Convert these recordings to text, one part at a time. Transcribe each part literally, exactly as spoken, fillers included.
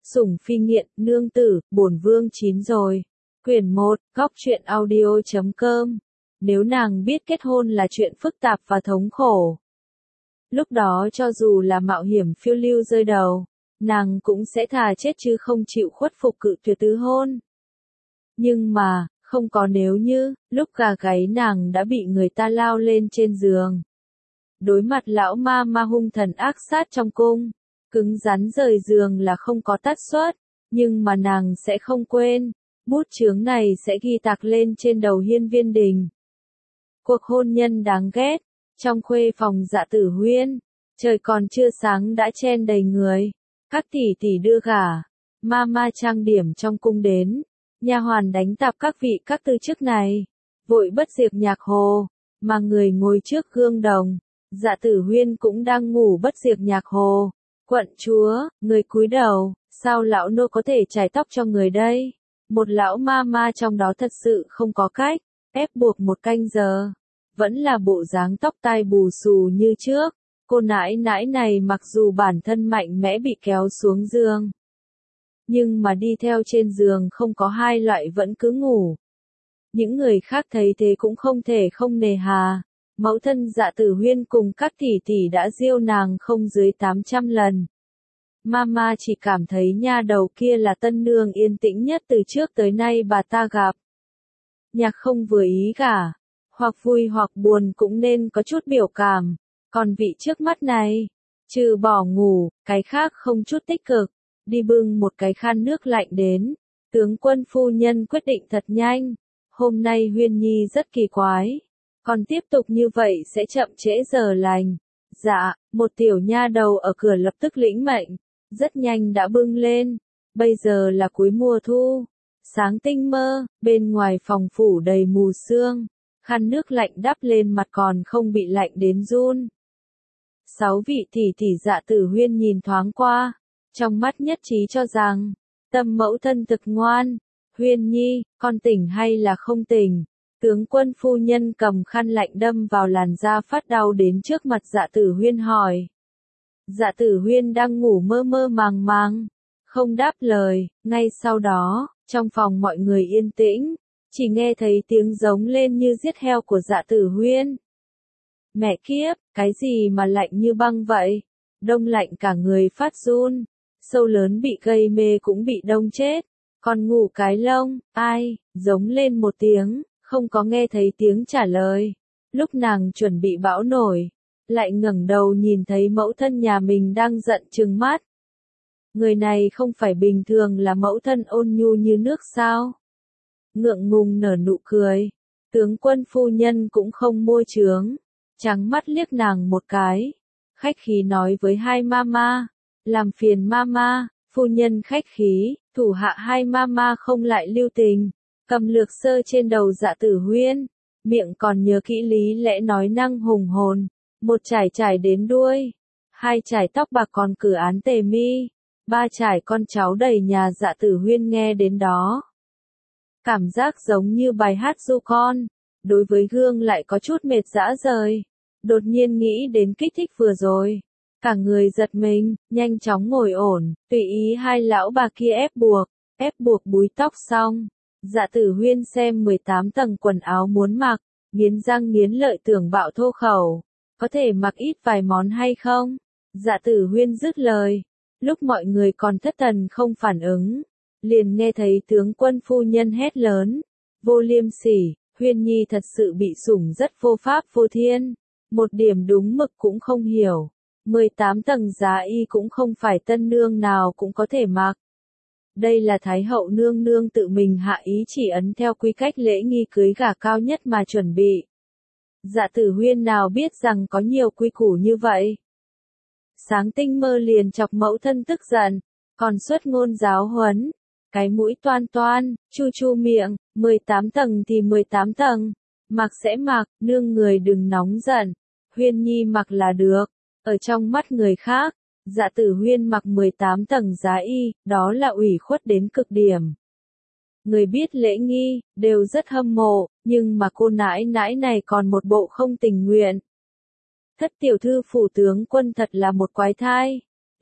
Sủng phi nghiện, nương tử, bổn vương chín rồi. Quyển một, góc truyện audio chấm com. Nếu nàng biết kết hôn là chuyện phức tạp và thống khổ, lúc đó cho dù là mạo hiểm phiêu lưu rơi đầu, nàng cũng sẽ thà chết chứ không chịu khuất phục cự tuyệt tứ hôn. Nhưng mà, không có nếu như, lúc gà gáy nàng đã bị người ta lao lên trên giường. Đối mặt lão ma ma hung thần ác sát trong cung, cứng rắn rời giường là không có tắt suất, nhưng mà nàng sẽ không quên, bút chướng này sẽ ghi tạc lên trên đầu hiên viên đình. Cuộc hôn nhân đáng ghét, trong khuê phòng Dạ Tử Huyên, trời còn chưa sáng đã chen đầy người, các tỷ tỷ đưa gả, ma ma trang điểm trong cung đến, nha hoàn đánh tạp các vị các tư chức này, vội bất diệt nhạc hồ, mà người ngồi trước gương đồng, Dạ Tử Huyên cũng đang ngủ bất diệt nhạc hồ. Quận chúa, người cúi đầu, sao lão nô có thể chải tóc cho người đây? Một lão ma ma trong đó thật sự không có cách, ép buộc một canh giờ. Vẫn là bộ dáng tóc tai bù xù như trước, cô nãi nãi này mặc dù bản thân mạnh mẽ bị kéo xuống giường. Nhưng mà đi theo trên giường không có hai loại vẫn cứ ngủ. Những người khác thấy thế cũng không thể không nề hà. Mẫu thân Dạ Tử Huyên cùng các tỷ tỷ đã giêu nàng không dưới tám trăm lần. Mama chỉ cảm thấy nha đầu kia là tân nương yên tĩnh nhất từ trước tới nay bà ta gặp. Nhạc không vừa ý cả, hoặc vui hoặc buồn cũng nên có chút biểu cảm, còn vị trước mắt này, trừ bỏ ngủ, cái khác không chút tích cực, đi bưng một cái khăn nước lạnh đến, tướng quân phu nhân quyết định thật nhanh, hôm nay Huyên Nhi rất kỳ quái. Còn tiếp tục như vậy sẽ chậm trễ giờ lành. Dạ, một tiểu nha đầu ở cửa lập tức lĩnh mệnh, rất nhanh đã bưng lên. Bây giờ là cuối mùa thu, sáng tinh mơ, bên ngoài phòng phủ đầy mù sương, khăn nước lạnh đắp lên mặt còn không bị lạnh đến run. Sáu vị tỷ tỷ Dạ Tử Huyên nhìn thoáng qua, trong mắt nhất trí cho rằng, tâm mẫu thân thực ngoan. Huyên Nhi, con tỉnh hay là không tỉnh? Tướng quân phu nhân cầm khăn lạnh đâm vào làn da phát đau đến trước mặt Dạ Tử Huyên hỏi. Dạ Tử Huyên đang ngủ mơ mơ màng màng, không đáp lời, ngay sau đó, trong phòng mọi người yên tĩnh, chỉ nghe thấy tiếng giống lên như giết heo của Dạ Tử Huyên. Mẹ kiếp, cái gì mà lạnh như băng vậy? Đông lạnh cả người phát run, sâu lớn bị gây mê cũng bị đông chết, còn ngủ cái lông, ai, giống lên một tiếng. Không có nghe thấy tiếng trả lời. Lúc nàng chuẩn bị bão nổi, lại ngẩng đầu nhìn thấy mẫu thân nhà mình đang giận trừng mắt. Người này không phải bình thường là mẫu thân ôn nhu như nước sao? Ngượng ngùng nở nụ cười. Tướng quân phu nhân cũng không môi trướng, trắng mắt liếc nàng một cái. Khách khí nói với hai mama, làm phiền mama, phu nhân khách khí, thủ hạ hai mama không lại lưu tình. Cầm lược sơ trên đầu Dạ Tử Huyên, miệng còn nhớ kỹ lý lẽ nói năng hùng hồn, một trải trải đến đuôi, hai trải tóc bạc còn cử án tề mi, ba trải con cháu đầy nhà Dạ Tử Huyên nghe đến đó. Cảm giác giống như bài hát du con, đối với gương lại có chút mệt dã rời, đột nhiên nghĩ đến kích thích vừa rồi. Cả người giật mình, nhanh chóng ngồi ổn, tùy ý hai lão bà kia ép buộc, ép buộc búi tóc xong. Dạ Tử Huyên xem mười tám tầng quần áo muốn mặc, nghiến răng nghiến lợi tưởng bạo thô khẩu, có thể mặc ít vài món hay không? Dạ Tử Huyên dứt lời, lúc mọi người còn thất thần không phản ứng, liền nghe thấy tướng quân phu nhân hét lớn, vô liêm sỉ, Huyên Nhi thật sự bị sủng rất vô pháp vô thiên, một điểm đúng mực cũng không hiểu, mười tám tầng giá y cũng không phải tân nương nào cũng có thể mặc. Đây là Thái hậu nương nương tự mình hạ ý chỉ ấn theo quy cách lễ nghi cưới gả cao nhất mà chuẩn bị. Dạ Tử Huyên nào biết rằng có nhiều quy củ như vậy. Sáng tinh mơ liền chọc mẫu thân tức giận, còn xuất ngôn giáo huấn, cái mũi toan toan, chu chu miệng, mười tám tầng thì mười tám tầng, mặc sẽ mặc, nương người đừng nóng giận, Huyên Nhi mặc là được, ở trong mắt người khác. Dạ Tử Huyên mặc mười tám tầng giá y, đó là ủy khuất đến cực điểm. Người biết lễ nghi, đều rất hâm mộ, nhưng mà cô nãi nãi này còn một bộ không tình nguyện. Thất tiểu thư phủ tướng quân thật là một quái thai.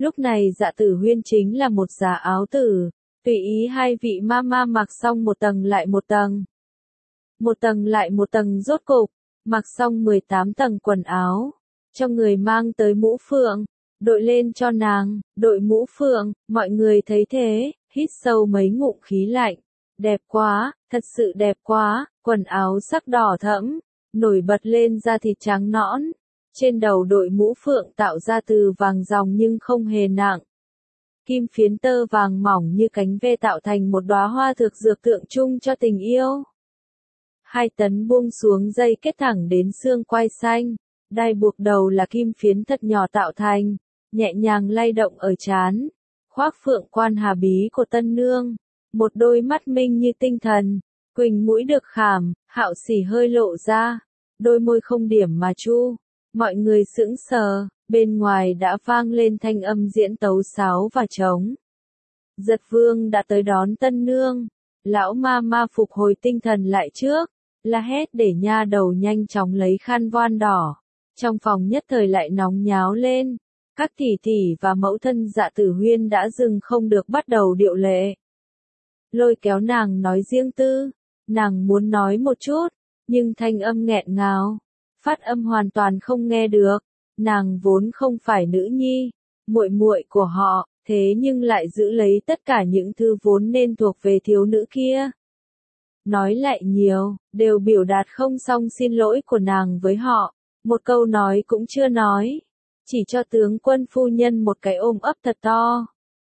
Lúc này Dạ Tử Huyên chính là một giá áo tử, tùy ý hai vị mama mặc xong một tầng lại một tầng. Một tầng lại một tầng rốt cục, mặc xong mười tám tầng quần áo, cho người mang tới mũ phượng, đội lên cho nàng, đội mũ phượng, mọi người thấy thế, hít sâu mấy ngụm khí lạnh. Đẹp quá, thật sự đẹp quá, quần áo sắc đỏ thẫm, nổi bật lên da thịt trắng nõn. Trên đầu đội mũ phượng tạo ra từ vàng ròng nhưng không hề nặng. Kim phiến tơ vàng mỏng như cánh ve tạo thành một đóa hoa thực dược tượng trưng cho tình yêu. Hai tấn buông xuống dây kết thẳng đến xương quai xanh, đai buộc đầu là kim phiến thật nhỏ tạo thành, nhẹ nhàng lay động ở trán. Khoác phượng quan hà bí của tân nương, một đôi mắt minh như tinh thần, quỳnh mũi được khảm, hạo xỉ hơi lộ ra, đôi môi không điểm mà chu. Mọi người sững sờ, bên ngoài đã vang lên thanh âm diễn tấu sáo và trống. Giật Vương đã tới đón tân nương, lão ma ma phục hồi tinh thần lại trước, la hét để nha đầu nhanh chóng lấy khăn voan đỏ. Trong phòng nhất thời lại nóng nháo lên, các tỷ tỷ và mẫu thân Dạ Tử Huyên đã dừng không được bắt đầu điệu lệ. Lôi kéo nàng nói riêng tư, nàng muốn nói một chút, nhưng thanh âm nghẹn ngào. Phát âm hoàn toàn không nghe được, nàng vốn không phải nữ nhi, muội muội của họ, thế nhưng lại giữ lấy tất cả những thứ vốn nên thuộc về thiếu nữ kia. Nói lại nhiều, đều biểu đạt không xong xin lỗi của nàng với họ, một câu nói cũng chưa nói, chỉ cho tướng quân phu nhân một cái ôm ấp thật to.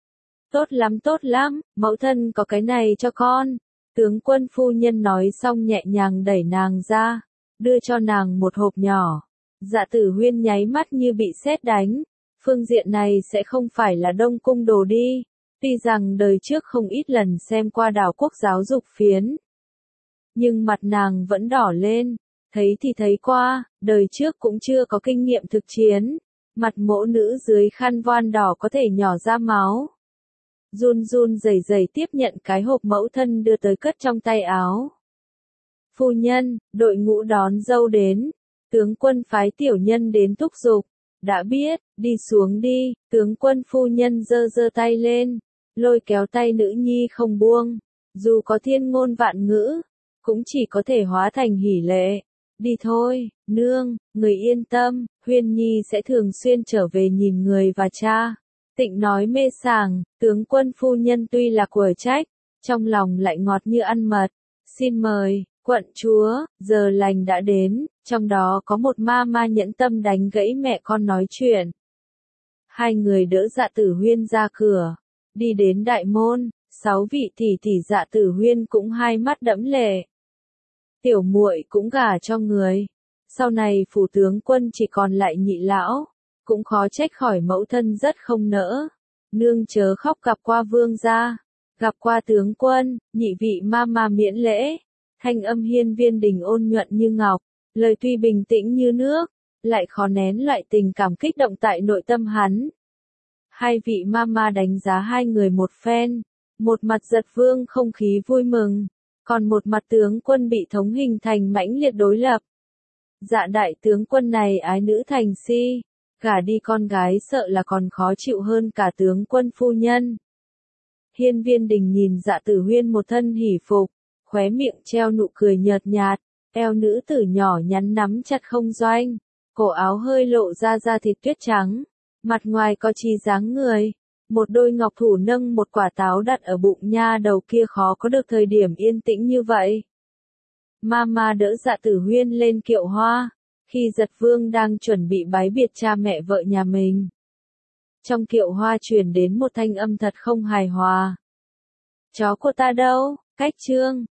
Tốt lắm tốt lắm, mẫu thân có cái này cho con, tướng quân phu nhân nói xong nhẹ nhàng đẩy nàng ra. Đưa cho nàng một hộp nhỏ. Dạ Tử Huyên nháy mắt như bị sét đánh. Phương diện này sẽ không phải là Đông Cung đồ đi. Tuy rằng đời trước không ít lần xem qua đảo quốc giáo dục phiến. Nhưng mặt nàng vẫn đỏ lên. Thấy thì thấy qua, đời trước cũng chưa có kinh nghiệm thực chiến. Mặt mỗ nữ dưới khăn voan đỏ có thể nhỏ ra máu. Run run rẩy rẩy tiếp nhận cái hộp mẫu thân đưa tới cất trong tay áo. Phu nhân, đội ngũ đón dâu đến, tướng quân phái tiểu nhân đến thúc giục, đã biết, đi xuống đi, tướng quân phu nhân giơ giơ tay lên, lôi kéo tay nữ nhi không buông, dù có thiên ngôn vạn ngữ, cũng chỉ có thể hóa thành hỉ lệ. Đi thôi, nương, người yên tâm, Huyên Nhi sẽ thường xuyên trở về nhìn người và cha. Tịnh nói mê sảng, tướng quân phu nhân tuy là quở trách, trong lòng lại ngọt như ăn mật. Xin mời. Quận chúa, giờ lành đã đến, trong đó có một ma ma nhẫn tâm đánh gãy mẹ con nói chuyện. Hai người đỡ Dạ Tử Huyên ra cửa, đi đến đại môn, sáu vị tỷ tỷ Dạ Tử Huyên cũng hai mắt đẫm lệ. Tiểu muội cũng gả cho người, sau này phủ tướng quân chỉ còn lại nhị lão, cũng khó trách khỏi mẫu thân rất không nỡ. Nương chớ khóc, gặp qua vương gia, gặp qua tướng quân, nhị vị ma ma miễn lễ. Thanh âm Hiên Viên Đình ôn nhuận như ngọc, lời tuy bình tĩnh như nước, lại khó nén loại tình cảm kích động tại nội tâm hắn. Hai vị mama đánh giá hai người một phen, một mặt Giật Vương không khí vui mừng, còn một mặt tướng quân bị thống hình thành mãnh liệt đối lập. Dạ đại tướng quân này ái nữ thành si, gả đi con gái sợ là còn khó chịu hơn cả tướng quân phu nhân. Hiên Viên Đình nhìn Dạ Tử Huyên một thân hỉ phục, khóe miệng treo nụ cười nhợt nhạt, eo nữ tử nhỏ nhắn nắm chặt không doanh, cổ áo hơi lộ ra da thịt tuyết trắng, mặt ngoài có chi dáng người, một đôi ngọc thủ nâng một quả táo đặt ở bụng nha đầu kia khó có được thời điểm yên tĩnh như vậy. Mama đỡ Dạ Tử Huyên lên kiệu hoa, khi Giật Vương đang chuẩn bị bái biệt cha mẹ vợ nhà mình. Trong kiệu hoa truyền đến một thanh âm thật không hài hòa. Chó của ta đâu? Cách trương,